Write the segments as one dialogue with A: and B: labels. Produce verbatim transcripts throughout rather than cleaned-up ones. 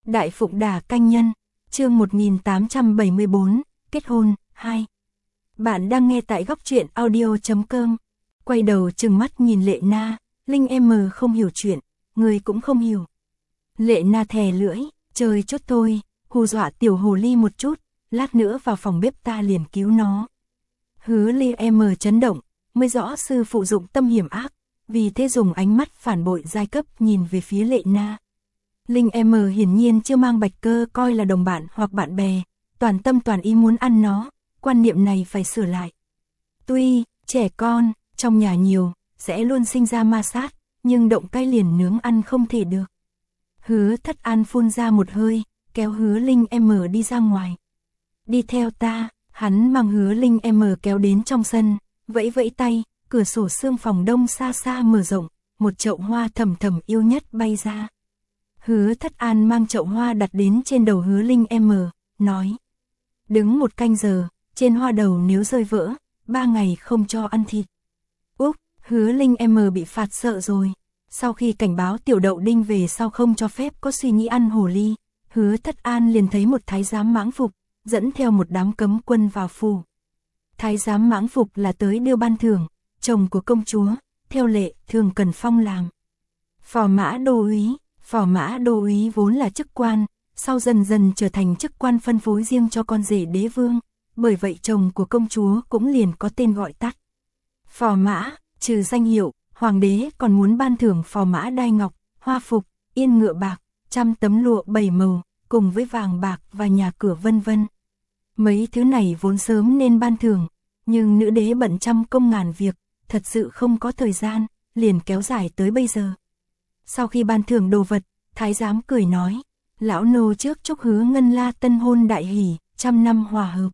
A: Đại Phụng Đà Canh Nhân, chương một nghìn tám trăm bảy mươi bốn, kết hôn, hai. Bạn đang nghe tại góc truyện audio chấm com. Quay đầu trừng mắt nhìn Lệ Na, Linh em không hiểu chuyện, người cũng không hiểu. Lệ Na thè lưỡi, chơi chốt thôi, hù dọa tiểu hồ ly một chút, lát nữa vào phòng bếp ta liền cứu nó. Hứa Ly em chấn động, mới rõ sư phụ dụng tâm hiểm ác, vì thế dùng ánh mắt phản bội giai cấp nhìn về phía Lệ Na. Linh em hiển nhiên chưa mang Bạch Cơ coi là đồng bạn hoặc bạn bè, toàn tâm toàn ý muốn ăn nó, quan niệm này phải sửa lại. Tuy, trẻ con, trong nhà nhiều, sẽ luôn sinh ra ma sát, nhưng động cay liền nướng ăn không thể được. Hứa Thất An phun ra một hơi, kéo Hứa Linh em đi ra ngoài. Đi theo ta, hắn mang Hứa Linh em kéo đến trong sân, vẫy vẫy tay, cửa sổ xương phòng đông xa xa mở rộng, một chậu hoa thầm thầm yêu nhất bay ra. Hứa Thất An mang chậu hoa đặt đến trên đầu Hứa Linh em, nói. Đứng một canh giờ, trên hoa đầu nếu rơi vỡ, ba ngày không cho ăn thịt. Úc, Hứa Linh em bị phạt sợ rồi. Sau khi cảnh báo Tiểu Đậu Đinh về sau không cho phép có suy nghĩ ăn hồ ly, Hứa Thất An liền thấy một thái giám mãng phục, dẫn theo một đám cấm quân vào phủ. Thái giám mãng phục là tới đưa ban thưởng, chồng của công chúa, theo lệ thường cần phong làm. Phò mã đô úy, phò mã đô úy vốn là chức quan, sau dần dần trở thành chức quan phân phối riêng cho con rể đế vương, bởi vậy chồng của công chúa cũng liền có tên gọi tắt. Phò mã, trừ danh hiệu, hoàng đế còn muốn ban thưởng phò mã đai ngọc, hoa phục, yên ngựa bạc, trăm tấm lụa bảy màu, cùng với vàng bạc và nhà cửa vân vân. Mấy thứ này vốn sớm nên ban thưởng, nhưng nữ đế bận trăm công ngàn việc, thật sự không có thời gian, liền kéo dài tới bây giờ. Sau khi ban thưởng đồ vật, thái giám cười nói, lão nô trước chúc Hứa Ngân La tân hôn đại hỷ, trăm năm hòa hợp.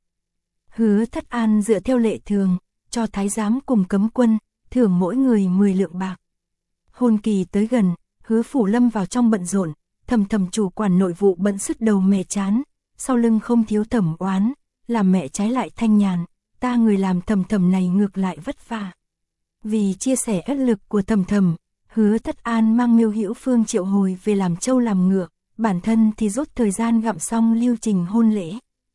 A: Hứa Thất An dựa theo lệ thường, cho thái giám cùng cấm quân, thưởng mỗi người mười lượng bạc. Hôn kỳ tới gần, Hứa Phủ lâm vào trong bận rộn, thầm thầm chủ quản nội vụ bận sứt đầu mẹ chán, sau lưng không thiếu thẩm oán, làm mẹ trái lại thanh nhàn, ta người làm thầm thầm này ngược lại vất vả. Vì chia sẻ áp lực của thầm thầm, Hứa Thất An mang Miêu Hữu Phương triệu hồi về làm trâu làm ngựa, bản thân thì rốt thời gian gặm xong lưu trình hôn lễ.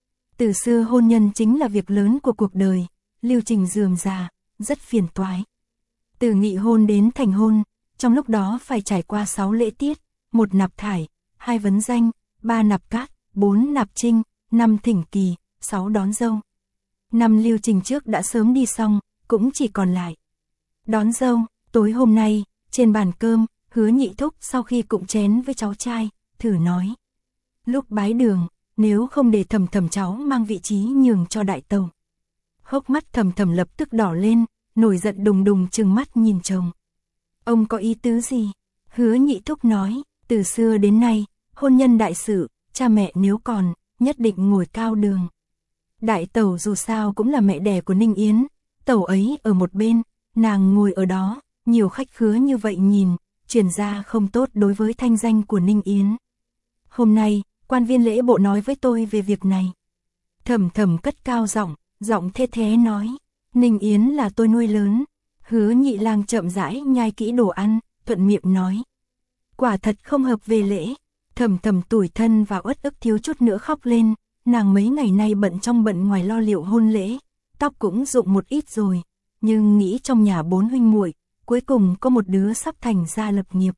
A: Từ xưa hôn nhân chính là việc lớn của cuộc đời, lưu trình rườm rà, rất phiền toái. Từ nghị hôn đến thành hôn, trong lúc đó phải trải qua sáu lễ tiết, một nạp thải, hai vấn danh, ba nạp cát, bốn nạp trinh, năm thỉnh kỳ, sáu đón dâu. Năm lưu trình trước đã sớm đi xong, cũng chỉ còn lại đón dâu. Tối hôm nay, trên bàn cơm, Hứa Nhị Thúc sau khi cụng chén với cháu trai, thử nói. Lúc bái đường, nếu không để thầm thầm cháu mang vị trí nhường cho đại tàu. Hốc mắt thầm thầm lập tức đỏ lên, nổi giận đùng đùng trừng mắt nhìn chồng. Ông có ý tứ gì? Hứa Nhị Thúc nói, từ xưa đến nay, hôn nhân đại sự, cha mẹ nếu còn, nhất định ngồi cao đường. Đại tẩu dù sao cũng là mẹ đẻ của Ninh Yến, tẩu ấy ở một bên, nàng ngồi ở đó, nhiều khách khứa như vậy nhìn, truyền ra không tốt đối với thanh danh của Ninh Yến. Hôm nay, quan viên lễ bộ nói với tôi về việc này. Thầm thầm cất cao giọng, giọng thê thế nói, Ninh Yến là tôi nuôi lớn. Hứa Nhị Lang chậm rãi nhai kỹ đồ ăn, thuận miệng nói. Quả thật không hợp về lễ. Thầm thầm tủi thân và uất ức thiếu chút nữa khóc lên, nàng mấy ngày nay bận trong bận ngoài lo liệu hôn lễ, tóc cũng rụng một ít rồi, nhưng nghĩ trong nhà bốn huynh muội, cuối cùng có một đứa sắp thành gia lập nghiệp.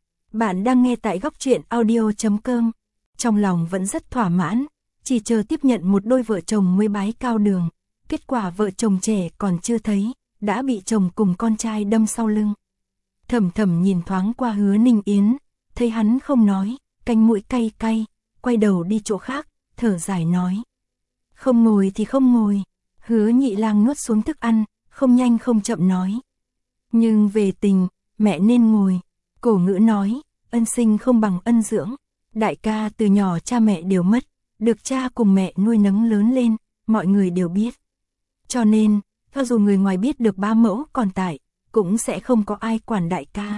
A: Bạn đang nghe tại góc truyện audio chấm com, trong lòng vẫn rất thỏa mãn, chỉ chờ tiếp nhận một đôi vợ chồng mới bái cao đường, kết quả vợ chồng trẻ còn chưa thấy, đã bị chồng cùng con trai đâm sau lưng. Thầm thầm nhìn thoáng qua Hứa Ninh Yến, thấy hắn không nói, canh mũi cay cay, quay đầu đi chỗ khác, thở dài nói. Không ngồi thì không ngồi. Hứa Nhị Lang nuốt xuống thức ăn, không nhanh không chậm nói. Nhưng về tình, mẹ nên ngồi. Cổ ngữ nói, ân sinh không bằng ân dưỡng. Đại ca từ nhỏ cha mẹ đều mất, được cha cùng mẹ nuôi nấng lớn lên, mọi người đều biết. Cho nên, cho dù người ngoài biết được ba mẫu còn tại, cũng sẽ không có ai quản đại ca.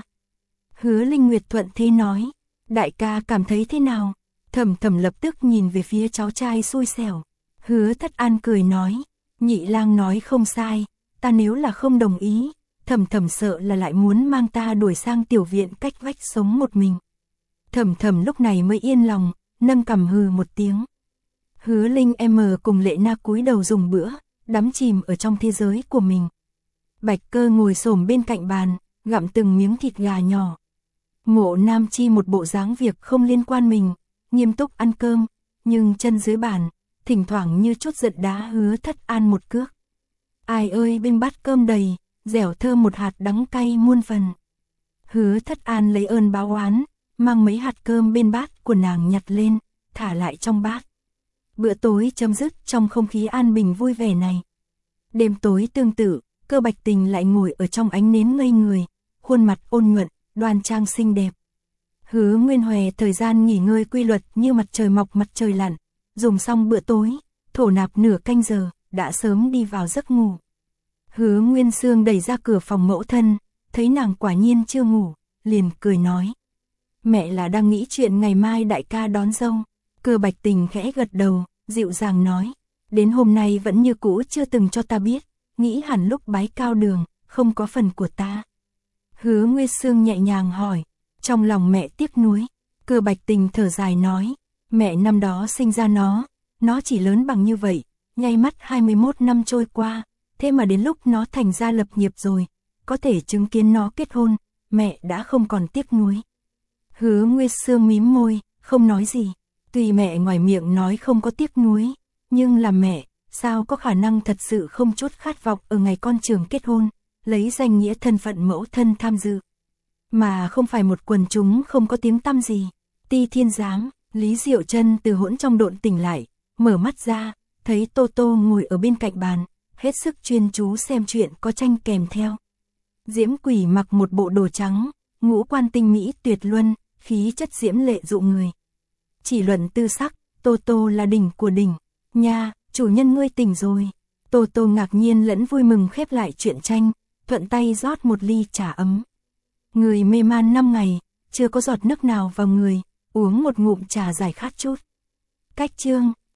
A: Hứa Linh Nguyệt thuận thế nói, đại ca cảm thấy thế nào? Thầm thầm lập tức nhìn về phía cháu trai xui xẻo. Hứa Thất An cười nói, Nhị Lang nói không sai, ta nếu là không đồng ý, thầm thầm sợ là lại muốn mang ta đuổi sang tiểu viện cách vách sống một mình. Thầm thầm lúc này mới yên lòng, nâng cằm hừ một tiếng. Hứa Linh em cùng Lệ Na cúi đầu dùng bữa, đắm chìm ở trong thế giới của mình. Bạch Cơ ngồi xổm bên cạnh bàn, gặm từng miếng thịt gà nhỏ. Mộ Nam Chi một bộ dáng việc không liên quan mình, nghiêm túc ăn cơm, nhưng chân dưới bàn, thỉnh thoảng như chút giận đá Hứa Thất An một cước. Ai ơi, bên bát cơm đầy, dẻo thơm một hạt đắng cay muôn phần. Hứa Thất An lấy ơn báo oán, mang mấy hạt cơm bên bát của nàng nhặt lên, thả lại trong bát. Bữa tối chấm dứt trong không khí an bình vui vẻ này. Đêm tối tương tự, Cơ Bạch Tình lại ngồi ở trong ánh nến ngây người, khuôn mặt ôn nhuận, đoan trang xinh đẹp. Hứa Nguyên Hòe thời gian nghỉ ngơi quy luật như mặt trời mọc mặt trời lặn, dùng xong bữa tối, thổ nạp nửa canh giờ, đã sớm đi vào giấc ngủ. Hứa Nguyên Sương đẩy ra cửa phòng mẫu thân, thấy nàng quả nhiên chưa ngủ, liền cười nói. Mẹ là đang nghĩ chuyện ngày mai đại ca đón dâu. Cơ Bạch Tình khẽ gật đầu, dịu dàng nói. Đến hôm nay vẫn như cũ chưa từng cho ta biết, nghĩ hẳn lúc bái cao đường, không có phần của ta. Hứa Nguyên Sương nhẹ nhàng hỏi, trong lòng mẹ tiếc nuối. Cơ Bạch Tình thở dài nói, mẹ năm đó sinh ra nó, nó chỉ lớn bằng như vậy, nháy mắt hai mươi mốt năm trôi qua, thế mà đến lúc nó thành ra lập nghiệp rồi, có thể chứng kiến nó kết hôn, mẹ đã không còn tiếc nuối. Hứa Nguyên Sương mím môi, không nói gì. Tuy mẹ ngoài miệng nói không có tiếc nuối, nhưng là mẹ, sao có khả năng thật sự không chút khát vọng ở ngày con trưởng kết hôn, lấy danh nghĩa thân phận mẫu thân tham dự. Mà không phải một quần chúng không có tiếng tăm gì. Ti Thiên Giám, Lý Diệu Trân từ hỗn trong độn tỉnh lại, mở mắt ra, thấy Tô Tô ngồi ở bên cạnh bàn, hết sức chuyên chú xem chuyện có tranh kèm theo. Diễm Quỷ mặc một bộ đồ trắng, ngũ quan tinh mỹ tuyệt luân, khí chất diễm lệ dụ người. Chỉ luận tư sắc, Tô Tô là đỉnh của đỉnh. Nha, chủ nhân ngươi tỉnh rồi. Tô Tô ngạc nhiên lẫn vui mừng khép lại chuyện tranh, thuận tay rót một ly trà ấm. Người mê man năm ngày, chưa có giọt nước nào vào người, uống một ngụm trà giải khát chút. Cách chương